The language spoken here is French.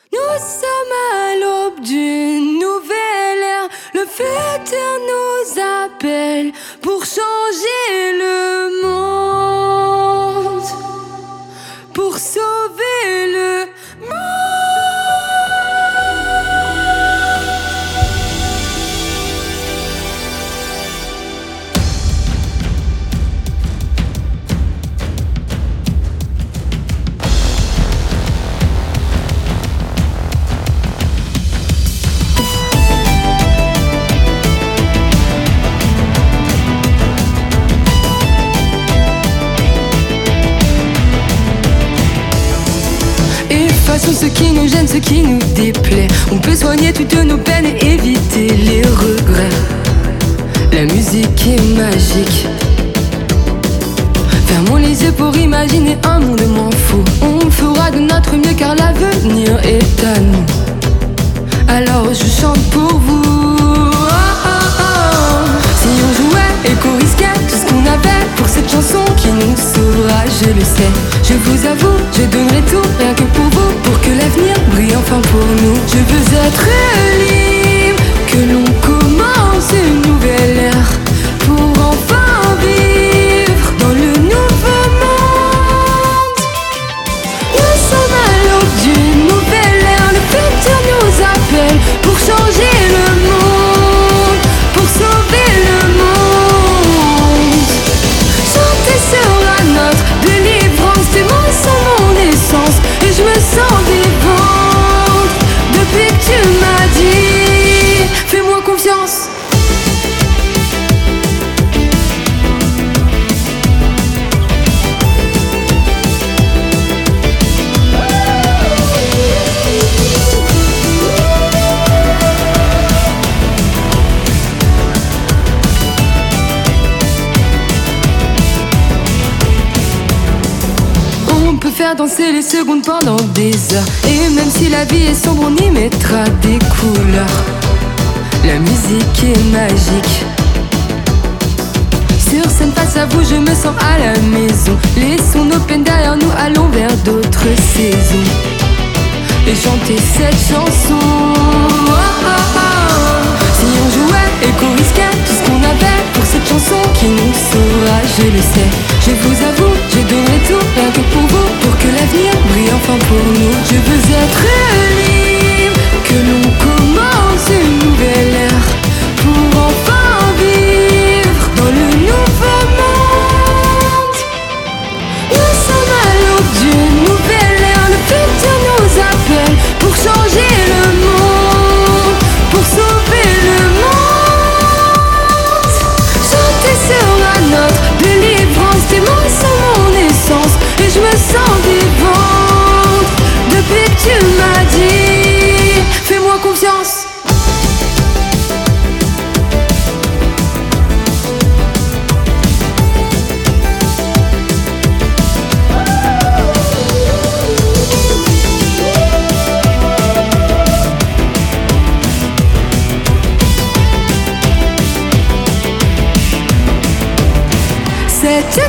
Nous sommes à l'aube d'une nouvelle ère. Le futur nous appelle pour changer le monde, pour sauver le monde. Effaçons ce qui nous gêne, ce qui nous déplaît. On peut soigner toutes nos peines et éviter les regrets. La musique est magique. Fermons les yeux pour imaginer un monde moins fou. On fera de notre mieux car l'avenir est à nous. Alors je chante pour vous. Si on jouait et qu'on risquait tout ce qu'on avait pour cette chanson qui nous sauvera, je le sais. Je vous avoue, je donnerai tout, rien que pour vous, pour que l'avenir brille enfin pour nous. Je veux être libre, que l'on commence une nouvelle ère, pour enfin vivre dans le nouveau monde. Nous sommes à l'aube d'une nouvelle ère, le futur nous appelle pour changer le monde, pour sauver le monde. Chanter sera notre délivrance, tes mots sont mon essence et je me sens vivante depuis que tu m'as dit fais-moi confiance. On peut faire danser les secondes pendant des heures. Et même si la vie est sombre, on y mettra des couleurs. La musique est magique. Sur scène face à vous, je me sens à la maison. Laissons nos peines derrière nous, allons vers d'autres saisons et chanter cette chanson. Si on jouait et qu'on risquait tout ce qu'on avait pour cette chanson qui nous sauvera, je le sais. Je vous avoue, je donnerai tout, rien que pour vous, pour que l'avenir brille enfin pour nous. Je veux être libre, que l'on commence une nouvelle ère, pour enfin vivre dans le nouveau monde. Nous sommes à l'aube d'une nouvelle ère, le futur nous appelle pour changer le monde, pour sauver le monde. Chanter sera notre délivrance, tes mots sont mon essence et je me sens vivante depuis que tu m'as dit fais-moi confiance. Cette